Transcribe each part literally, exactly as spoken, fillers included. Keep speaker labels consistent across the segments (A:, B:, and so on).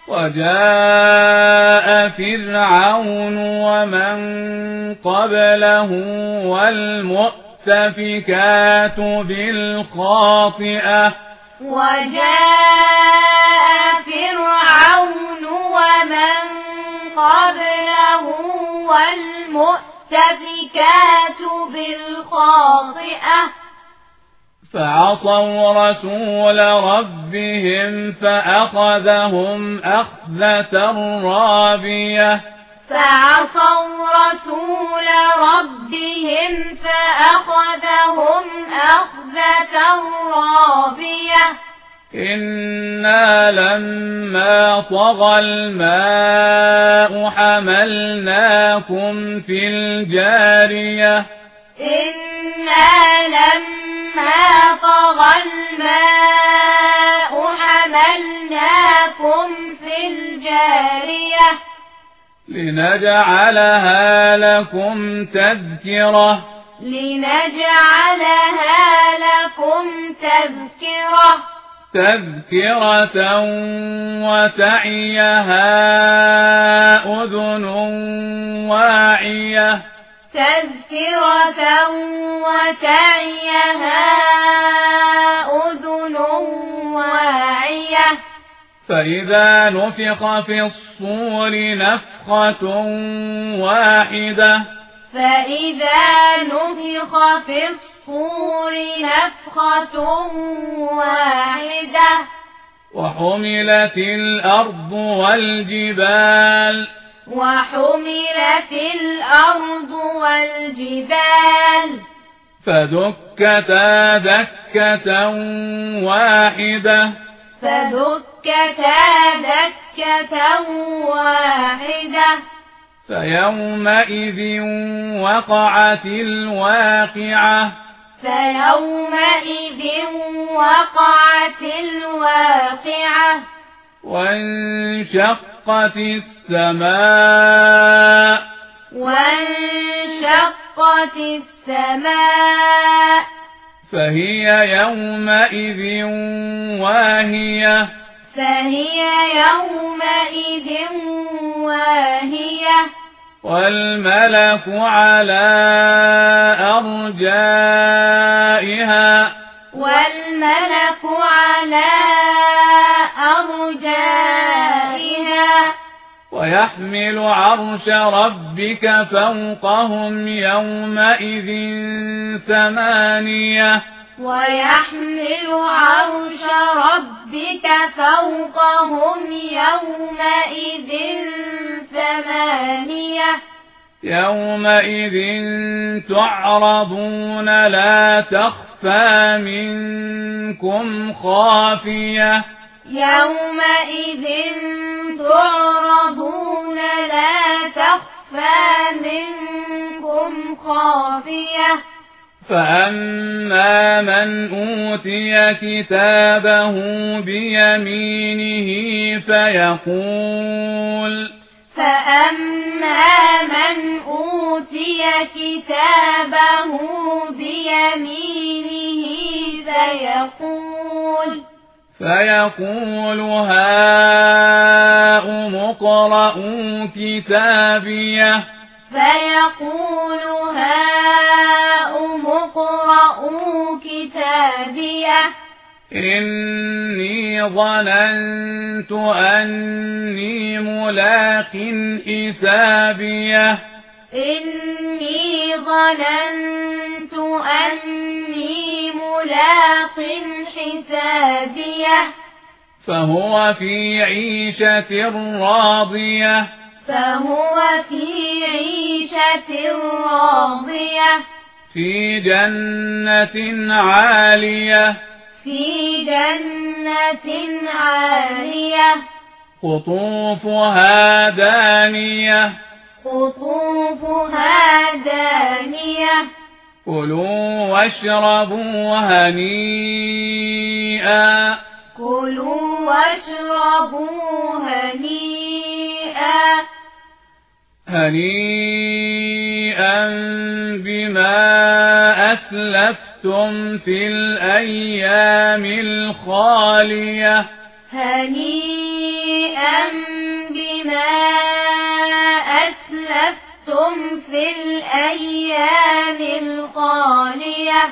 A: وجاء فرعون ومن قبله والمؤتفكات بالخاطئة
B: وجاء فرعون ومن قبله والمؤتفكات بالخاطئة
A: فعصوا رسول ربهم فأخذهم أخذة رابية
B: فعصوا رسول ربهم فأخذهم أخذة رابية
A: إنا لما طغى الماء حملناكم في الجارية
B: إنا لما طغى الماء حملناكم في الجارية
A: لنجعلها لكم تذكرة
B: لنجعلها لكم تذكرة
A: تذكرة وتعيها أذن واعية
B: تذكرة وتعيها أذن واعية
A: فإذا نفخ في الصور نفخة واحدة
B: فإذا نفخ في الصور نفخة واحدة
A: وحملت الأرض والجبال
B: وحملت الأرض والجبال
A: فدكتا دكة واحدة
B: فدكتا دكة واحدة
A: فيومئذ وقعت الواقعة
B: فيومئذ وقعت الواقعة
A: وانشقت السماء
B: وانشقت السماء
A: فهي يومئذ واهية
B: فهي يومئذ واهية
A: والملك على أرجائها
B: والملك على أرجائها
A: ويحمل عرش ربك فوقهم يومئذ ثمانية
B: ويحمل عرش ربك فوقهم يومئذ ثمانية
A: يومئذ تعرضون لا تخفى منكم خافية
B: يومئذ تعرضون لا تخفى منكم خافية
A: فأما من أوتي كتابه بيمينه فيقول
B: فأما من أوتي كتابه بيمينه فيقول
A: فيقول هاؤم اقرءوا كتابيه
B: فيقول هاؤم اقرءوا كتابيه
A: إني ظننت أني ملاق حسابيه
B: إني ظننت أني ملاق حسابيه
A: فهو في عيشة راضية
B: فهو في عيشة راضية
A: في جنة عالية
B: في جنة عالية
A: قطوفها دانية
B: قطوفها دانية
A: كلوا واشربوا هنيئا
B: كلوا واشربوا هنيئا
A: هنيئا بما أسلفتم في الأيام الخالية
B: هنيئا بما أسلفتم في الأيام الخالية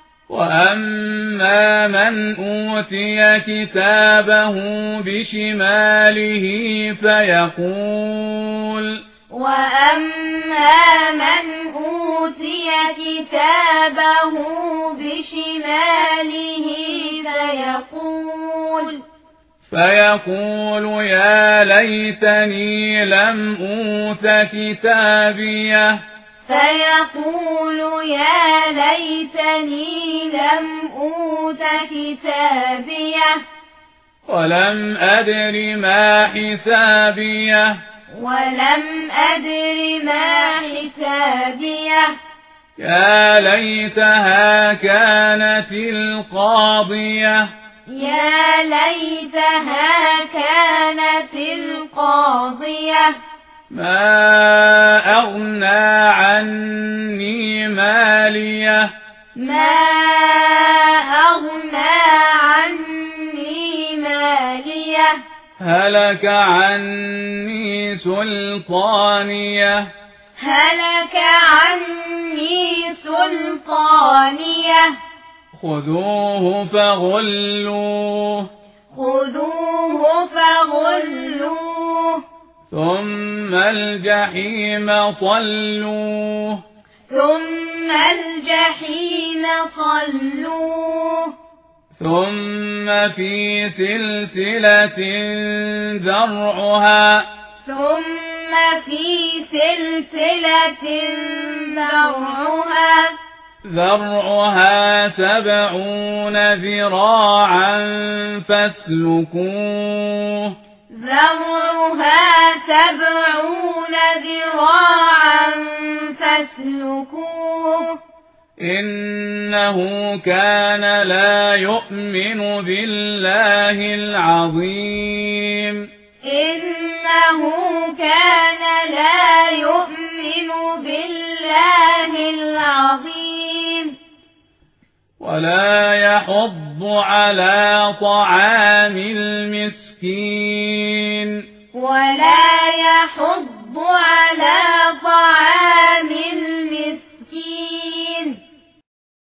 A: وأما من أوتي كتابه بشماله فيقول
B: وأما من أوتي كتابه بشماله فيقول
A: فيقول يا ليتني لم أوت كتابيه
B: فيقول يا ليتني لم أوت كتابيه
A: ولم أدر ما حسابيه
B: ولم أدر ما حسابيه
A: يا ليتها كانت القاضية
B: يا ليتها كانت القاضية
A: ما أغنى عني ماليه
B: ما أغنى عني ماليه
A: هلك عني سلطانيه
B: هلك عني سلطانيه
A: خذوه فغلوه
B: خذوه فغلوه
A: ثم الجحيم صلوه
B: ثم الجحيم صلوه
A: ثم في سلسلة ذرعها
B: ثم في سلسلة ذرعها
A: ذرعها سبعون ذراعا فاسلكوه
B: ذرعها سبعون ذراعا فاسلكوه
A: إنه كان لا يؤمن بالله العظيم
B: إنه كان لا يؤمن بالله العظيم
A: ولا يحض على طعام المسكين
B: ولا يحض على